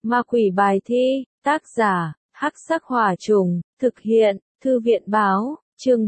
Ma quỷ bài thi, tác giả, Hắc Sắc Hỏa Trùng, thực hiện, Thư viện báo, chương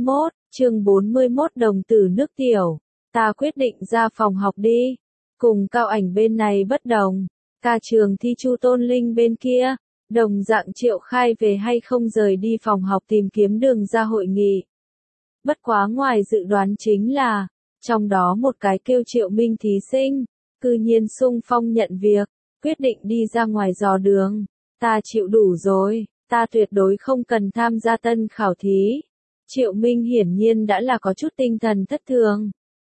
41 đồng tử nước tiểu. Ta quyết định ra phòng học đi. Cùng Cao Ảnh bên này bất đồng. Ca trường thi Chu Tôn Linh bên kia, đồng dạng Triệu Khai về hay không rời đi phòng học tìm kiếm đường ra hội nghị. Bất quá ngoài dự đoán chính là, trong đó một cái kêu Triệu Minh thí sinh, cư nhiên xung phong nhận việc, quyết định đi ra ngoài dò đường. Ta chịu đủ rồi, ta tuyệt đối không cần tham gia tân khảo thí. Triệu Minh hiển nhiên đã là có chút tinh thần thất thường.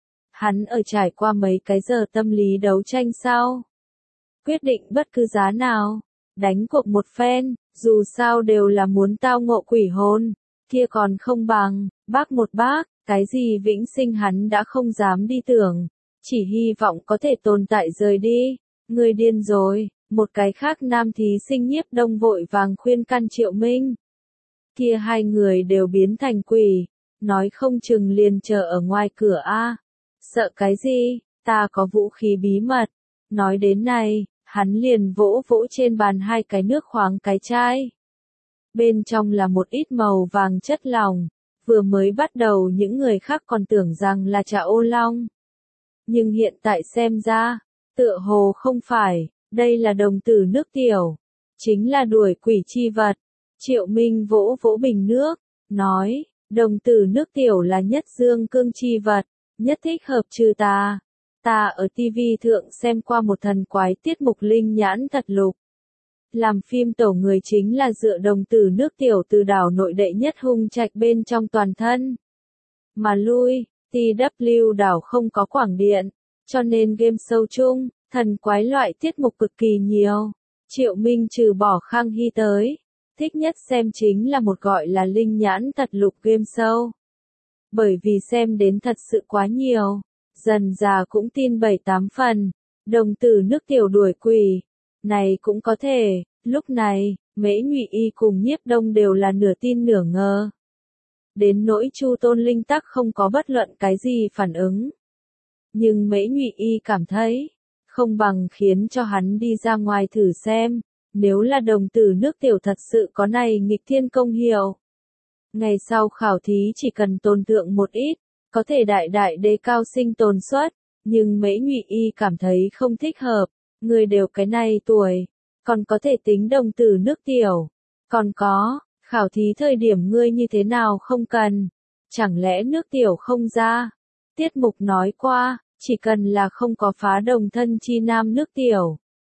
Hắn ở trải qua mấy cái giờ tâm lý đấu tranh sau. Quyết định bất cứ giá nào, đánh cuộc một phen, dù sao đều là muốn tao ngộ quỷ hồn, kia còn không bằng, bác một bác, cái gì vĩnh sinh hắn đã không dám đi tưởng, chỉ hy vọng có thể tồn tại rời đi. Người điên rồi, một cái khác nam thí sinh Nhiếp Đông vội vàng khuyên can Triệu Minh. Kia hai người đều biến thành quỷ, nói không chừng liền chờ ở ngoài cửa a. Sợ cái gì, ta có vũ khí bí mật. Nói đến này, hắn liền vỗ vỗ trên bàn hai cái nước khoáng cái chai. Bên trong là một ít màu vàng chất lỏng, vừa mới bắt đầu những người khác còn tưởng rằng là trà ô long. Nhưng hiện tại xem ra, tựa hồ không phải, đây là đồng tử nước tiểu, chính là đuổi quỷ chi vật. Triệu Minh vỗ vỗ bình nước, nói, đồng tử nước tiểu là nhất dương cương chi vật, nhất thích hợp trừ tà. Ta ở TV thượng xem qua một thần quái tiết mục Linh Nhãn Thật Lục. Làm phim tổ người chính là dựa đồng tử nước tiểu từ đảo nội đệ nhất hung trạch bên trong toàn thân. Mà lui, TW đảo không có quảng điện, cho nên game show chung, thần quái loại tiết mục cực kỳ nhiều. Triệu Minh trừ bỏ Khang Hy tới, thích nhất xem chính là một gọi là Linh Nhãn Thật Lục game show. Bởi vì xem đến thật sự quá nhiều, dần già cũng tin 7-8 phần, đồng tử nước tiểu đuổi quỷ. Này cũng có thể, lúc này, Mễ Nhụy Y cùng Nhiếp Đông đều là nửa tin nửa ngờ. Đến nỗi Chu Tôn Linh tắc không có bất luận cái gì phản ứng. Nhưng Mễ Nhụy Y cảm thấy, không bằng khiến cho hắn đi ra ngoài thử xem, nếu là đồng tử nước tiểu thật sự có này nghịch thiên công hiệu. Ngày sau khảo thí chỉ cần tồn thượng một ít, có thể đại đại đề cao sinh tồn suất, nhưng Mễ Nhụy Y cảm thấy không thích hợp, người đều cái này tuổi, còn có thể tính đồng tử nước tiểu, còn có, khảo thí thời điểm ngươi như thế nào không cần, chẳng lẽ nước tiểu không ra? Tiết mục nói qua, chỉ cần là không có phá đồng thân chi nam nước tiểu,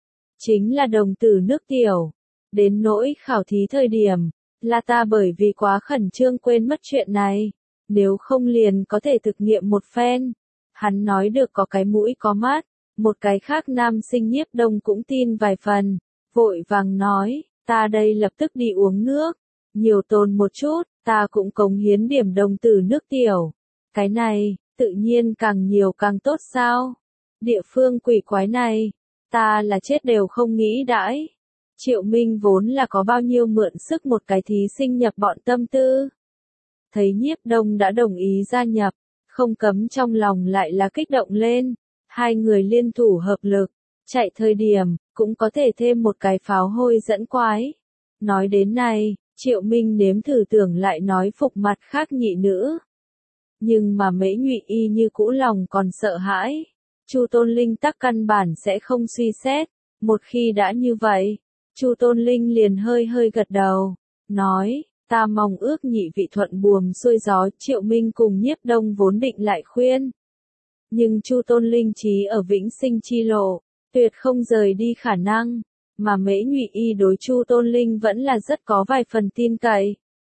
chính là đồng tử nước tiểu. Đến nỗi khảo thí thời điểm, là ta bởi vì quá khẩn trương quên mất chuyện này, nếu không liền có thể thực nghiệm một phen. Hắn nói được có cái mũi có mắt, một cái khác nam sinh Nhiếp Đông cũng tin vài phần, vội vàng nói, ta đây lập tức đi uống nước, nhiều tồn một chút, ta cũng cống hiến điểm đồng tử nước tiểu. Cái này, tự nhiên càng nhiều càng tốt sao? Địa phương quỷ quái này, ta là chết đều không nghĩ đãi. Triệu Minh vốn là có bao nhiêu mượn sức một cái thí sinh nhập bọn tâm tư. Thấy Nhiếp Đông đã đồng ý gia nhập, không cấm trong lòng lại là kích động lên. Hai người liên thủ hợp lực, chạy thời điểm, cũng có thể thêm một cái pháo hôi dẫn quái. Nói đến này, Triệu Minh nếm thử tưởng lại nói phục mặt khác nhị nữ. Nhưng mà Mễ Nhụy Y như cũ lòng còn sợ hãi. Chu Tôn Linh tắc căn bản sẽ không suy xét. Một khi đã như vậy, Chu Tôn Linh liền hơi hơi gật đầu, nói, ta mong ước nhị vị thuận buồm xuôi gió. Triệu Minh cùng Nhiếp Đông vốn định lại khuyên. Nhưng Chu Tôn Linh trí ở vĩnh sinh chi lộ, tuyệt không rời đi khả năng, mà Mễ Nhụy Y đối Chu Tôn Linh vẫn là rất có vài phần tin cậy.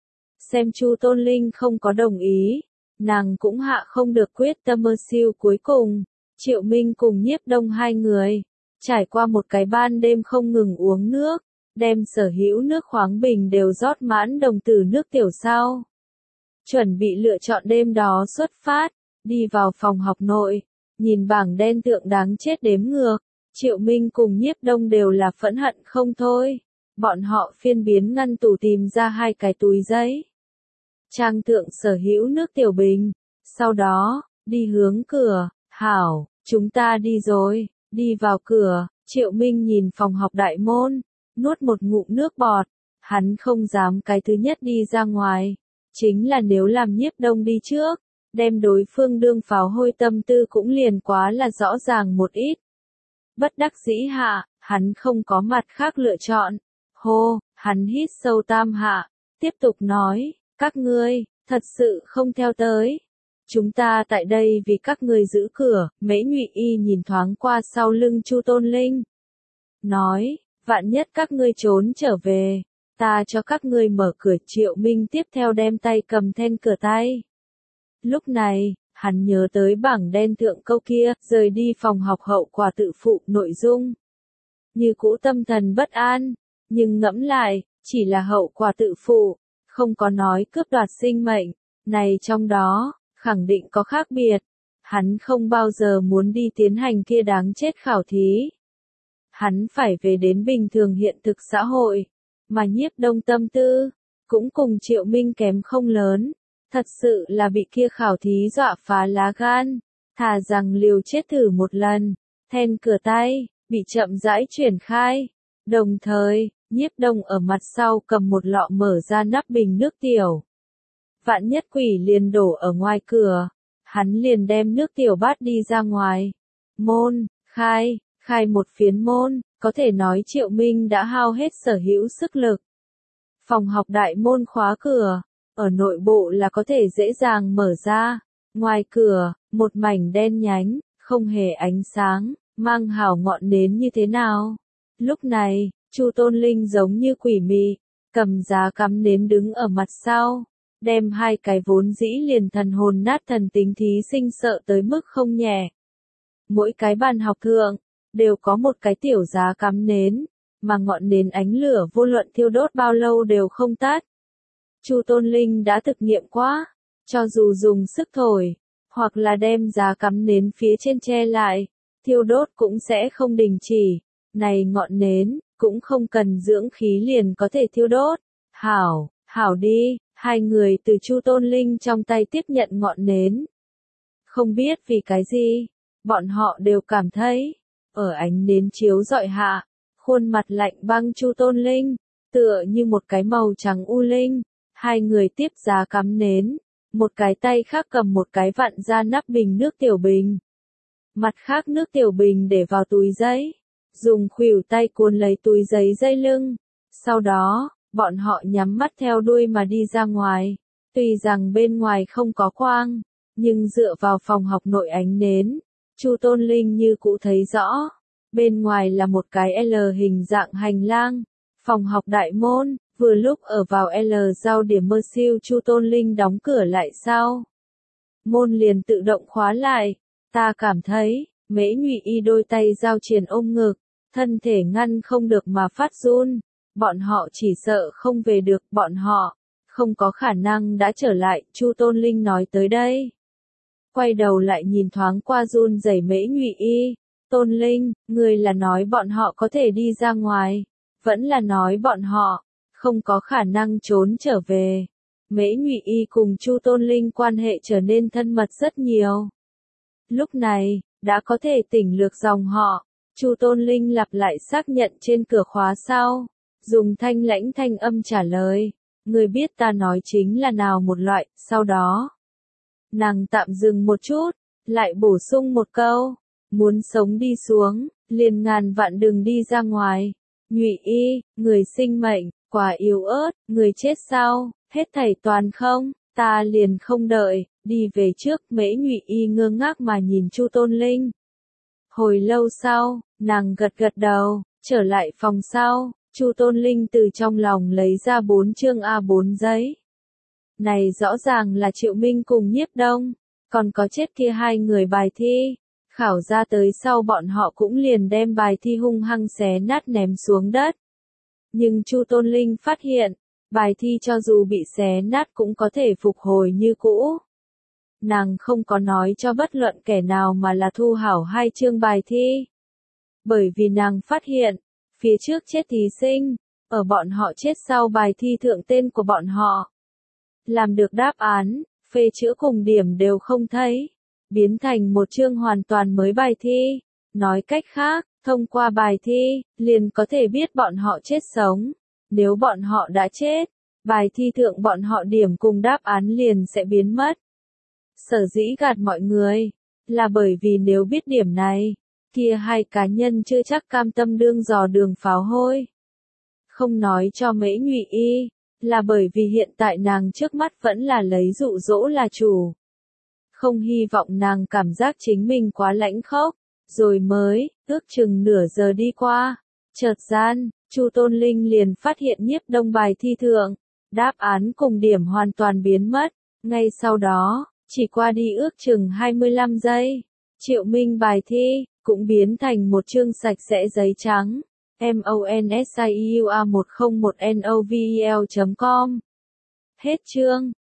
Xem Chu Tôn Linh không có đồng ý, nàng cũng hạ không được quyết tâm mơ siêu cuối cùng. Triệu Minh cùng Nhiếp Đông hai người, trải qua một cái ban đêm không ngừng uống nước, đem sở hữu nước khoáng bình đều rót mãn đồng tử nước tiểu sau. Chuẩn bị lựa chọn đêm đó xuất phát, đi vào phòng học nội, nhìn bảng đen tượng đáng chết đếm ngược, Triệu Minh cùng Nhiếp Đông đều là phẫn hận không thôi. Bọn họ phiên biến ngăn tủ tìm ra hai cái túi giấy. Trang thượng sở hữu nước tiểu bình, sau đó, đi hướng cửa, hảo, chúng ta đi rồi, đi vào cửa, Triệu Minh nhìn phòng học đại môn, nuốt một ngụm nước bọt, hắn không dám cái thứ nhất đi ra ngoài, chính là nếu làm Nhiếp Đông đi trước, đem đối phương đương pháo hôi tâm tư cũng liền quá là rõ ràng một ít. Bất đắc dĩ hạ, hắn không có mặt khác lựa chọn. Hô, hắn hít sâu tam hạ, tiếp tục nói, các ngươi, thật sự không theo tới. Chúng ta tại đây vì các ngươi giữ cửa, Mễ Nhụy Y nhìn thoáng qua sau lưng Chu Tôn Linh. Nói, vạn nhất các ngươi trốn trở về, ta cho các ngươi mở cửa. Triệu Minh tiếp theo đem tay cầm then cửa tay. Lúc này, hắn nhớ tới bảng đen thượng câu kia, rời đi phòng học hậu quả tự phụ nội dung. Như cũ tâm thần bất an, nhưng ngẫm lại, chỉ là hậu quả tự phụ, không có nói cướp đoạt sinh mệnh, này trong đó, khẳng định có khác biệt. Hắn không bao giờ muốn đi tiến hành kia đáng chết khảo thí. Hắn phải về đến bình thường hiện thực xã hội, mà Nhiếp Đông tâm tư, cũng cùng Triệu Minh kém không lớn. Thật sự là bị kia khảo thí dọa phá lá gan, thà rằng liều chết thử một lần. Then cửa tay, bị chậm rãi chuyển khai. Đồng thời, Nhiếp Đông ở mặt sau cầm một lọ mở ra nắp bình nước tiểu. Vạn nhất quỷ liền đổ ở ngoài cửa, hắn liền đem nước tiểu bát đi ra ngoài. Môn, khai một phiến môn, có thể nói Triệu Minh đã hao hết sở hữu sức lực. Phòng học đại môn khóa cửa, ở nội bộ là có thể dễ dàng mở ra. Ngoài cửa, một mảnh đen nhánh, không hề ánh sáng, mang hào ngọn nến như thế nào. Lúc này, Chu Tôn Linh giống như quỷ mị, cầm giá cắm nến đứng ở mặt sau, đem hai cái vốn dĩ liền thần hồn nát thần tính thí sinh sợ tới mức không nhẹ. Mỗi cái bàn học thượng, đều có một cái tiểu giá cắm nến, mà ngọn nến ánh lửa vô luận thiêu đốt bao lâu đều không tắt. Chu Tôn Linh đã thực nghiệm quá, cho dù dùng sức thổi, hoặc là đem giá cắm nến phía trên che lại, thiêu đốt cũng sẽ không đình chỉ. Này ngọn nến, cũng không cần dưỡng khí liền có thể thiêu đốt. Hảo đi, hai người từ Chu Tôn Linh trong tay tiếp nhận ngọn nến. Không biết vì cái gì, bọn họ đều cảm thấy, ở ánh nến chiếu rọi hạ, khuôn mặt lạnh băng Chu Tôn Linh, tựa như một cái màu trắng u linh. Hai người tiếp giá cắm nến, một cái tay khác cầm một cái vặn ra nắp bình nước tiểu bình. Mặt khác nước tiểu bình để vào túi giấy, dùng khuỷu tay cuốn lấy túi giấy dây lưng. Sau đó, bọn họ nhắm mắt theo đuôi mà đi ra ngoài. Tuy rằng bên ngoài không có quang, nhưng dựa vào phòng học nội ánh nến, Chu Tôn Linh như cũ thấy rõ. Bên ngoài là một cái L hình dạng hành lang, phòng học đại môn. Vừa lúc ở vào L giao điểm mơ siêu Chu Tôn Linh đóng cửa lại sau. Môn liền tự động khóa lại. Ta cảm thấy, Mễ Nhụy Y đôi tay giao triền ôm ngực, thân thể ngăn không được mà phát run. Bọn họ chỉ sợ không về được, bọn họ không có khả năng đã trở lại. Chu Tôn Linh nói tới đây, quay đầu lại nhìn thoáng qua run rẩy Mễ Nhụy Y. Tôn Linh, người là nói bọn họ có thể đi ra ngoài, vẫn là nói bọn họ không có khả năng trốn trở về. Mễ Nhụy Y cùng Chu Tôn Linh quan hệ trở nên thân mật rất nhiều. Lúc này, đã có thể tỉnh lược dòng họ. Chu Tôn Linh lặp lại xác nhận trên cửa khóa sau, dùng thanh lãnh thanh âm trả lời, người biết ta nói chính là nào một loại. Sau đó, nàng tạm dừng một chút, lại bổ sung một câu, muốn sống đi xuống, liền ngàn vạn đừng đi ra ngoài. Nhụy Y, người sinh mệnh, quá yếu ớt, người chết sao, hết thảy toàn không, ta liền không đợi, đi về trước. Mễ Nhụy Y ngơ ngác mà nhìn Chu Tôn Linh. Hồi lâu sau, nàng gật đầu, trở lại phòng sau, Chu Tôn Linh từ trong lòng lấy ra 4 chương A4 giấy. Này rõ ràng là Triệu Minh cùng Nhiếp Đông, còn có chết kia hai người bài thi. Khảo ra tới sau bọn họ cũng liền đem bài thi hung hăng xé nát ném xuống đất. Nhưng Chu Tôn Linh phát hiện, bài thi cho dù bị xé nát cũng có thể phục hồi như cũ. Nàng không có nói cho bất luận kẻ nào mà là thu hảo 2 chương bài thi. Bởi vì nàng phát hiện, phía trước chết thí sinh, ở bọn họ chết sau bài thi thượng tên của bọn họ. Làm được đáp án, phê chữa cùng điểm đều không thấy, biến thành một chương hoàn toàn mới bài thi. Nói cách khác, Thông qua bài thi, liền có thể biết bọn họ chết sống. Nếu bọn họ đã chết, bài thi thượng bọn họ điểm cùng đáp án liền sẽ biến mất. Sở dĩ gạt mọi người, là bởi vì nếu biết điểm này, kia hai cá nhân chưa chắc cam tâm đương dò đường pháo hôi. Không nói cho Mễ Nhụy Y, là bởi vì hiện tại nàng trước mắt vẫn là lấy dụ dỗ là chủ. Không hy vọng nàng cảm giác chính mình quá lãnh khốc, rồi mới, ước chừng nửa giờ đi qua. Chợt gian, Chu Tôn Linh liền phát hiện Nhiếp Đông bài thi thượng, đáp án cùng điểm hoàn toàn biến mất. Ngay sau đó, chỉ qua đi ước chừng 25 giây, Triệu Minh bài thi, cũng biến thành một chương sạch sẽ giấy trắng. MONSIUA1001NOVEL.com. Hết chương.